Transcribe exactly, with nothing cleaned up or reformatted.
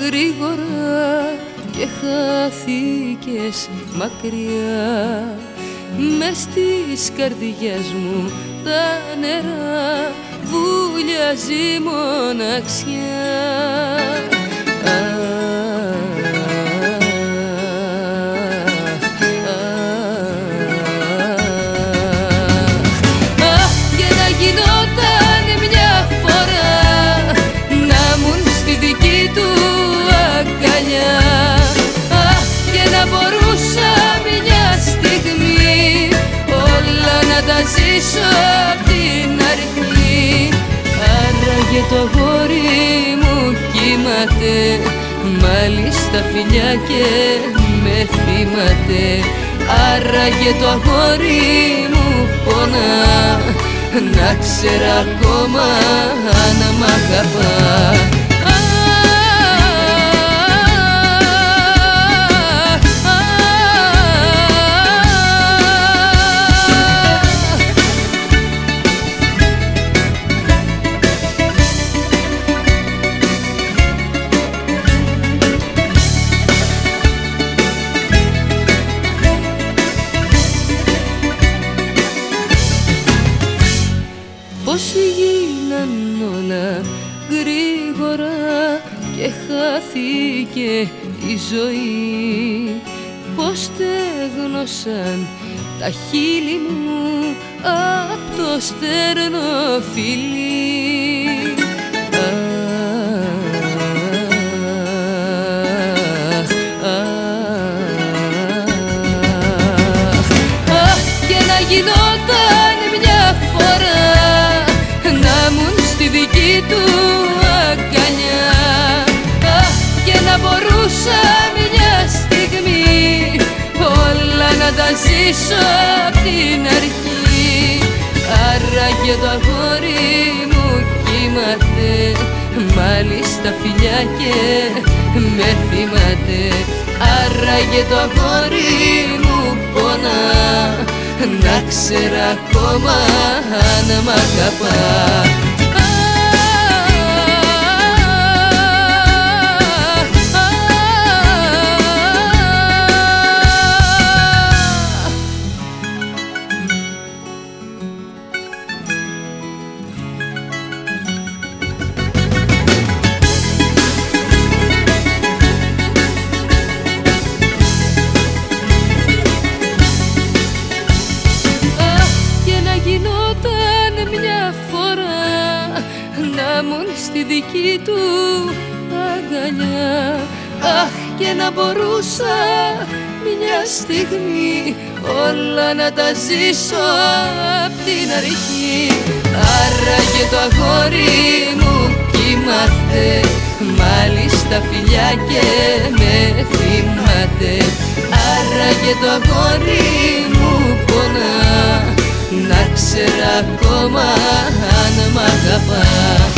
γρήγορα και χάθηκες μακριά. Μες στις καρδιές μου τα νερά βουλιάζει μοναξιά. Αχ, και να γινόταν μια φορά να μουν στη δική του αγκαλιά. Αχ, και να μπορούσα μια στιγμή όλα να τα ζήσω απ' την αρχή. Άραγε το αγόρι μου κοιμάται, μάλιστα φιλιά και με θυμάται. Άραγε το αγόρι μου πονά, να ξέρα ακόμα αν μ' αγαπά. Πώς γίναν όλα γρήγορα και χάθηκε η ζωή. Πώς στέγνωσαν τα χείλη μου απ' το στέρνο φιλί. Αχ, και να γινόταν μια φορά να μουν στη δική του αγκαλιά. Αχ, και να μπορούσα μια στιγμή όλα να τα ζήσω απ' την αρχή. Άραγε το αγόρι μου κοιμάται, μάλιστα φιλιά και με θυμάται. Άραγε το αγόρι μου πονά, να ξέρα ακόμα αν μ' αγαπά. Μια φορά να μουν στη δική του αγκαλιά. Αχ, και να μπορούσα μια στιγμή όλα να τα ζήσω απ' την αρχή. Άραγε το αγόρι μου κοιμάται, μάλιστα φιλιά και με θυμάται. Άραγε το αγόρι μου πονά, να ξέρα ακόμα αν μ' αγαπά.